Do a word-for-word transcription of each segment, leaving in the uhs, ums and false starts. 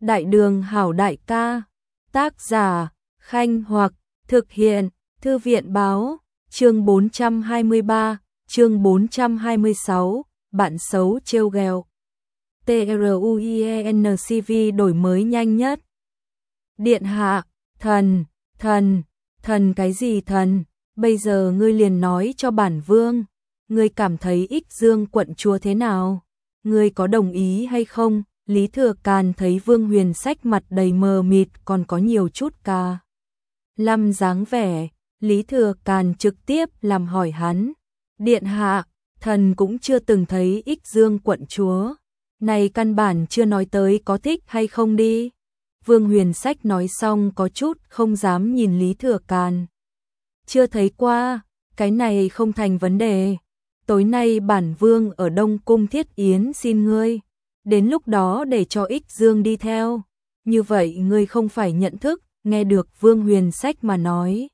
Đại đường hảo đại ca, tác giả, Khanh Hoặc, thực hiện, Thư viện Báo, chương bốn trăm hai mươi ba, chương bốn trăm hai mươi sáu, bạn xấu trêu ghẹo. TRUIENCV đổi mới nhanh nhất. Điện hạ, thần, thần, thần cái gì thần, bây giờ ngươi liền nói cho bản vương, ngươi cảm thấy Ích Dương quận chúa thế nào, ngươi có đồng ý hay không? Lý Thừa Càn thấy Vương Huyền Sách mặt đầy mờ mịt còn có nhiều chút ca lâm dáng vẻ, Lý Thừa Càn trực tiếp làm hỏi hắn, điện hạ, thần cũng chưa từng thấy Ích Dương quận chúa, này căn bản chưa nói tới có thích hay không đi. Vương Huyền Sách nói xong có chút không dám nhìn Lý Thừa Càn. Chưa thấy qua, cái này không thành vấn đề. Tối nay bản vương ở Đông Cung thiết yến xin ngươi, đến lúc đó để cho Ích Dương đi theo. Như vậy ngươi không phải nhận thức, nghe được Vương Huyền Sách mà nói.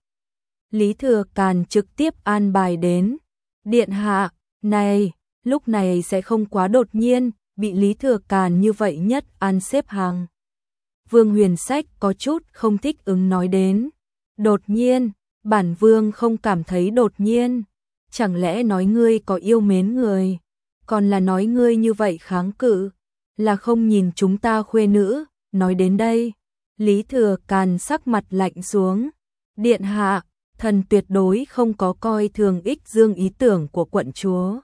Lý Thừa Càn trực tiếp an bài đến. Điện hạ, này, lúc này sẽ không quá đột nhiên, bị Lý Thừa Càn như vậy nhất an xếp hàng. Vương Huyền Sách có chút không thích ứng nói đến. Đột nhiên, bản vương không cảm thấy đột nhiên. Chẳng lẽ nói ngươi có yêu mến người, còn là nói ngươi như vậy kháng cự, là không nhìn chúng ta khuê nữ. Nói đến đây, Lý Thừa Càn sắc mặt lạnh xuống. Điện hạ, thần tuyệt đối không có coi thường Ích Dương ý tưởng của quận chúa.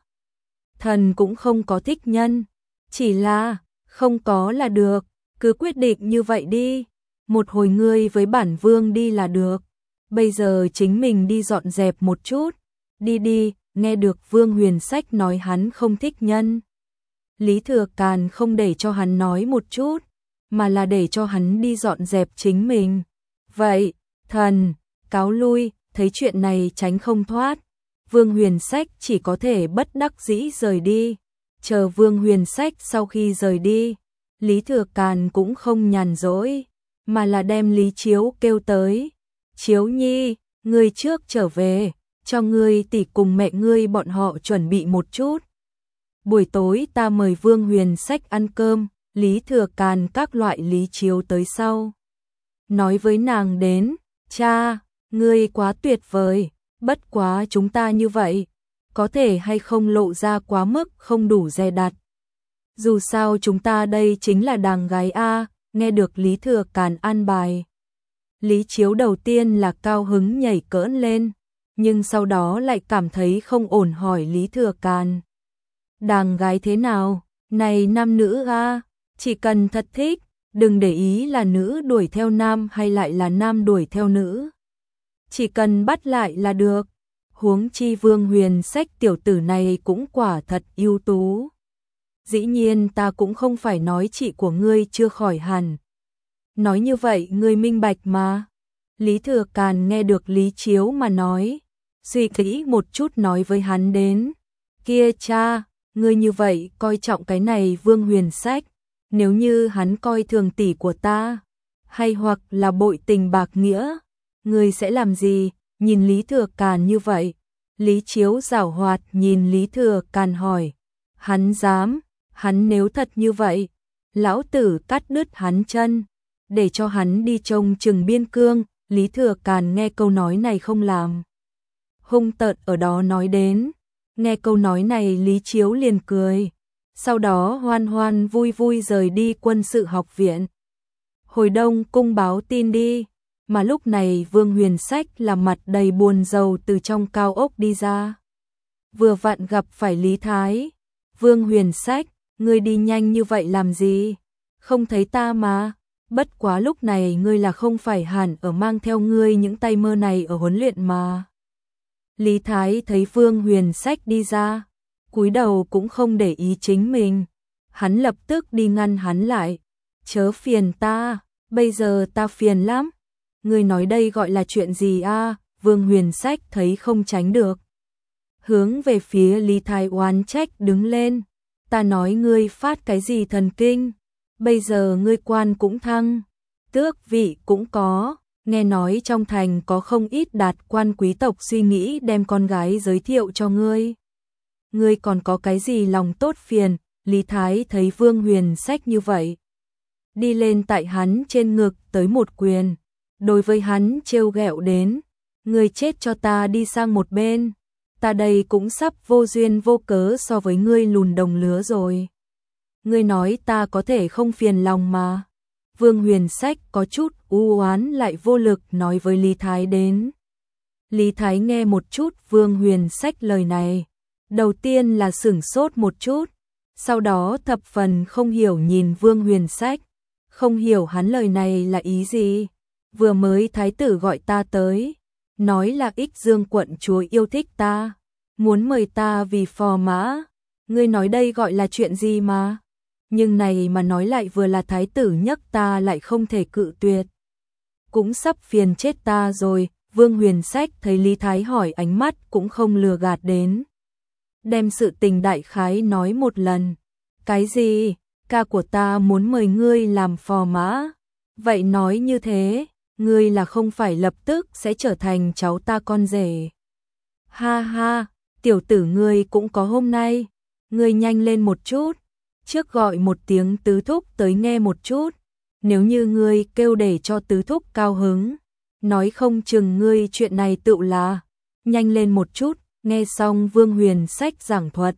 Thần cũng không có thích nhân, chỉ là không có là được, cứ quyết định như vậy đi. Một hồi ngươi với bản vương đi là được, bây giờ chính mình đi dọn dẹp một chút. Đi đi, nghe được Vương Huyền Sách nói hắn không thích nhân. Lý Thừa Càn không để cho hắn nói một chút, mà là để cho hắn đi dọn dẹp chính mình. Vậy, thần, cáo lui, thấy chuyện này tránh không thoát. Vương Huyền Sách chỉ có thể bất đắc dĩ rời đi. Chờ Vương Huyền Sách sau khi rời đi, Lý Thừa Càn cũng không nhàn rỗi, mà là đem Lý Chiếu kêu tới. Chiếu nhi, ngươi trước trở về, cho ngươi tỷ cùng mẹ ngươi bọn họ chuẩn bị một chút. Buổi tối ta mời Vương Huyền Sách ăn cơm. Lý Thừa Càn các loại Lý Chiếu tới sau. Nói với nàng đến, cha, ngươi quá tuyệt vời, bất quá chúng ta như vậy, có thể hay không lộ ra quá mức không đủ dè đặt. Dù sao chúng ta đây chính là đàng gái A, nghe được Lý Thừa Càn an bài. Lý Chiếu đầu tiên là cao hứng nhảy cỡn lên, nhưng sau đó lại cảm thấy không ổn hỏi Lý Thừa Càn. Đàng gái thế nào, này nam nữ A, chỉ cần thật thích, đừng để ý là nữ đuổi theo nam hay lại là nam đuổi theo nữ. Chỉ cần bắt lại là được. Huống chi Vương Huyền Sách tiểu tử này cũng quả thật ưu tú. Dĩ nhiên ta cũng không phải nói chị của ngươi chưa khỏi hẳn. Nói như vậy ngươi minh bạch mà. Lý Thừa Càn nghe được Lý Chiếu mà nói, suy nghĩ một chút nói với hắn đến. Kia cha, ngươi như vậy coi trọng cái này Vương Huyền Sách. Nếu như hắn coi thường tỷ của ta, hay hoặc là bội tình bạc nghĩa, ngươi sẽ làm gì? Nhìn Lý Thừa Càn như vậy, Lý Chiếu giảo hoạt nhìn Lý Thừa Càn hỏi, hắn dám, hắn nếu thật như vậy, lão tử cắt đứt hắn chân, để cho hắn đi trông chừng biên cương. Lý Thừa Càn nghe câu nói này không làm hung tợn ở đó nói đến, nghe câu nói này Lý Chiếu liền cười. Sau đó hoan hoan vui vui rời đi Quân sự học viện. Hồi Đông Cung báo tin đi, mà lúc này Vương Huyền Sách là mặt đầy buồn rầu từ trong cao ốc đi ra. Vừa vặn gặp phải Lý Thái. Vương Huyền Sách, ngươi đi nhanh như vậy làm gì? Không thấy ta mà. Bất quá lúc này ngươi là không phải hẳn ở mang theo ngươi những tay mơ này ở huấn luyện mà. Lý Thái thấy Vương Huyền Sách đi ra, cúi đầu cũng không để ý chính mình. Hắn lập tức đi ngăn hắn lại. Chớ phiền ta, bây giờ ta phiền lắm. Ngươi nói đây gọi là chuyện gì a? Vương Huyền Sách thấy không tránh được, hướng về phía Lý Thái oán trách đứng lên. Ta nói ngươi phát cái gì thần kinh? Bây giờ ngươi quan cũng thăng, tước vị cũng có. Nghe nói trong thành có không ít đạt quan quý tộc suy nghĩ đem con gái giới thiệu cho ngươi. Ngươi còn có cái gì lòng tốt phiền? Lý Thái thấy Vương Huyền Sách như vậy, đi lên tại hắn trên ngực tới một quyền, đối với hắn trêu ghẹo đến, ngươi chết cho ta đi sang một bên, ta đây cũng sắp vô duyên vô cớ so với ngươi lùn đồng lứa rồi. Ngươi nói ta có thể không phiền lòng mà. Vương Huyền Sách có chút u oán lại vô lực nói với Lý Thái đến. Lý Thái nghe một chút Vương Huyền Sách lời này, đầu tiên là sửng sốt một chút, sau đó thập phần không hiểu nhìn Vương Huyền Sách, không hiểu hắn lời này là ý gì. Vừa mới thái tử gọi ta tới, nói là Ích Dương quận chúa yêu thích ta, muốn mời ta vì phò mã, ngươi nói đây gọi là chuyện gì mà? Nhưng này mà nói lại vừa là thái tử nhắc ta lại không thể cự tuyệt. Cũng sắp phiền chết ta rồi. Vương Huyền Sách thấy Lý Thái hỏi ánh mắt cũng không lừa gạt đến. Đem sự tình đại khái nói một lần. Cái gì? Ca của ta muốn mời ngươi làm phò mã. Vậy nói như thế, ngươi là không phải lập tức sẽ trở thành cháu ta con rể. Ha ha, tiểu tử ngươi cũng có hôm nay. Ngươi nhanh lên một chút. Trước gọi một tiếng tứ thúc tới nghe một chút. Nếu như ngươi kêu để cho tứ thúc cao hứng, nói không chừng ngươi chuyện này tự là, nhanh lên một chút. Nghe xong Vương Huyền Sách giảng thuật,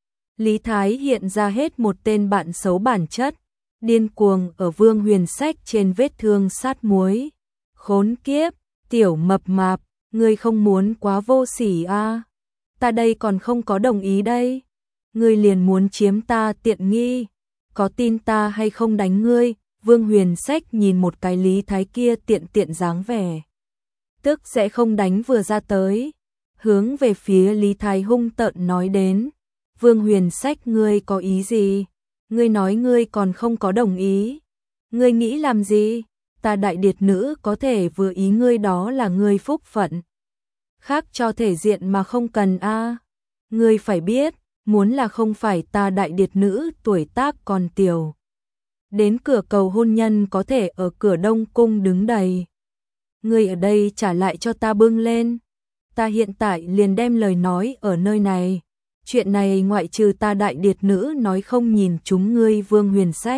Lý Thái hiện ra hết một tên bạn xấu bản chất, điên cuồng ở Vương Huyền Sách trên vết thương sát muối. Khốn kiếp, tiểu mập mạp, ngươi không muốn quá vô sỉ à? Ta đây còn không có đồng ý đây. Ngươi liền muốn chiếm ta tiện nghi, có tin ta hay không đánh ngươi? Vương Huyền Sách nhìn một cái Lý Thái kia tiện tiện dáng vẻ, tức sẽ không đánh vừa ra tới, hướng về phía Lý Thái hung tợn nói đến. Vương Huyền Sách, ngươi có ý gì? Ngươi nói ngươi còn không có đồng ý. Ngươi nghĩ làm gì? Ta đại điệt nữ có thể vừa ý ngươi đó là ngươi phúc phận. Khác cho thể diện mà không cần a. À. Ngươi phải biết, muốn là không phải ta đại điệt nữ tuổi tác còn tiểu, đến cửa cầu hôn nhân có thể ở cửa Đông Cung đứng đầy. Ngươi ở đây trả lại cho ta bưng lên. Ta hiện tại liền đem lời nói ở nơi này. Chuyện này ngoại trừ ta đại điệt nữ nói không nhìn chúng ngươi Vương Huyền Sách,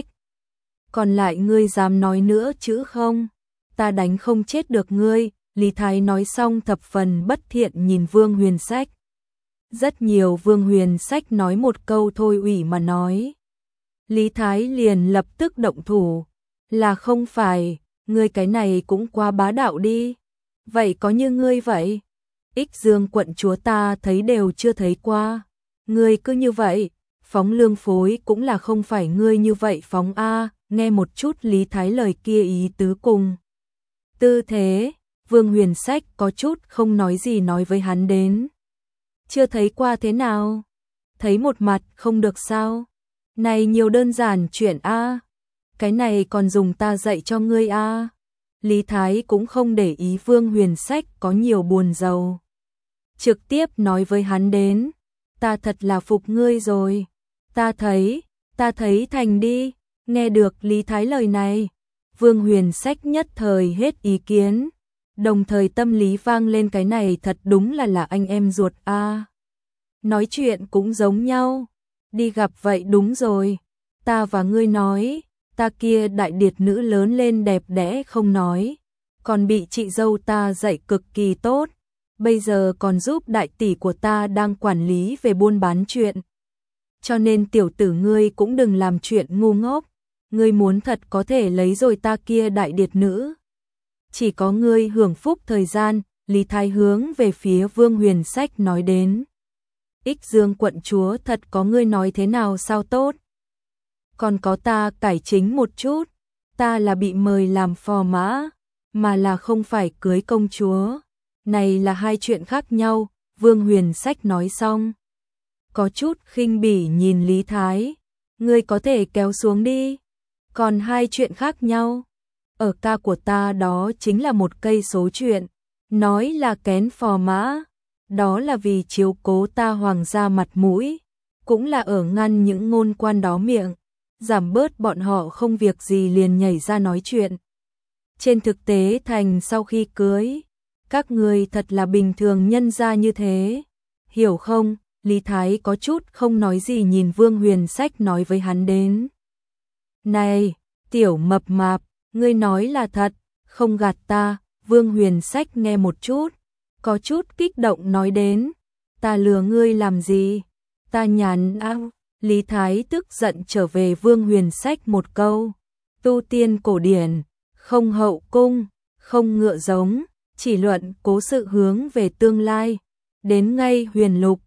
còn lại ngươi dám nói nữa chứ không? Ta đánh không chết được ngươi. Lý Thái nói xong thập phần bất thiện nhìn Vương Huyền Sách. Rất nhiều Vương Huyền Sách nói một câu thôi ủy mà nói. Lý Thái liền lập tức động thủ. Là không phải, ngươi cái này cũng quá bá đạo đi. Vậy có như ngươi vậy? Ích Dương quận chúa ta thấy đều chưa thấy qua. Ngươi cứ như vậy, phóng lương phối cũng là không phải ngươi như vậy phóng a. Nghe một chút Lý Thái lời kia ý tứ cùng tư thế, Vương Huyền Sách có chút không nói gì nói với hắn đến. Chưa thấy qua thế nào? Thấy một mặt không được sao? Này nhiều đơn giản chuyện a. Cái này còn dùng ta dạy cho ngươi a. Lý Thái cũng không để ý Vương Huyền Sách có nhiều buồn rầu, trực tiếp nói với hắn đến. Ta thật là phục ngươi rồi. Ta thấy, ta thấy thành đi. Nghe được Lý Thái lời này, Vương Huyền Sách nhất thời hết ý kiến, đồng thời tâm lý vang lên cái này thật đúng là là anh em ruột a. À. Nói chuyện cũng giống nhau, đi gặp vậy đúng rồi. Ta và ngươi nói, ta kia đại điệt nữ lớn lên đẹp đẽ không nói, còn bị chị dâu ta dạy cực kỳ tốt, bây giờ còn giúp đại tỷ của ta đang quản lý về buôn bán chuyện. Cho nên tiểu tử ngươi cũng đừng làm chuyện ngu ngốc. Ngươi muốn thật có thể lấy rồi ta kia đại điệt nữ. Chỉ có ngươi hưởng phúc thời gian. Lý Thái hướng về phía Vương Huyền Sách nói đến. Ích Dương quận chúa thật có ngươi nói thế nào sao tốt. Còn có ta cải chính một chút. Ta là bị mời làm phò mã, mà là không phải cưới công chúa. Này là hai chuyện khác nhau. Vương Huyền Sách nói xong, có chút khinh bỉ nhìn Lý Thái. Ngươi có thể kéo xuống đi. Còn hai chuyện khác nhau. Ở ca của ta đó chính là một cây số chuyện. Nói là kén phò mã, đó là vì chiếu cố ta hoàng gia mặt mũi, cũng là ở ngăn những ngôn quan đó miệng, giảm bớt bọn họ không việc gì liền nhảy ra nói chuyện. Trên thực tế thành sau khi cưới, các người thật là bình thường nhân gia như thế. Hiểu không? Lý Thái có chút không nói gì nhìn Vương Huyền Sách nói với hắn đến. Này, Tiểu mập mạp, ngươi nói là thật, không gạt ta. Vương Huyền Sách nghe một chút, có chút kích động nói đến, ta lừa ngươi làm gì? Ta nhàn ao. Lý Thái tức giận trở về Vương Huyền Sách một câu, tu tiên cổ điển, không hậu cung, không ngựa giống, chỉ luận cố sự hướng về tương lai. Đến ngay Huyền Lục,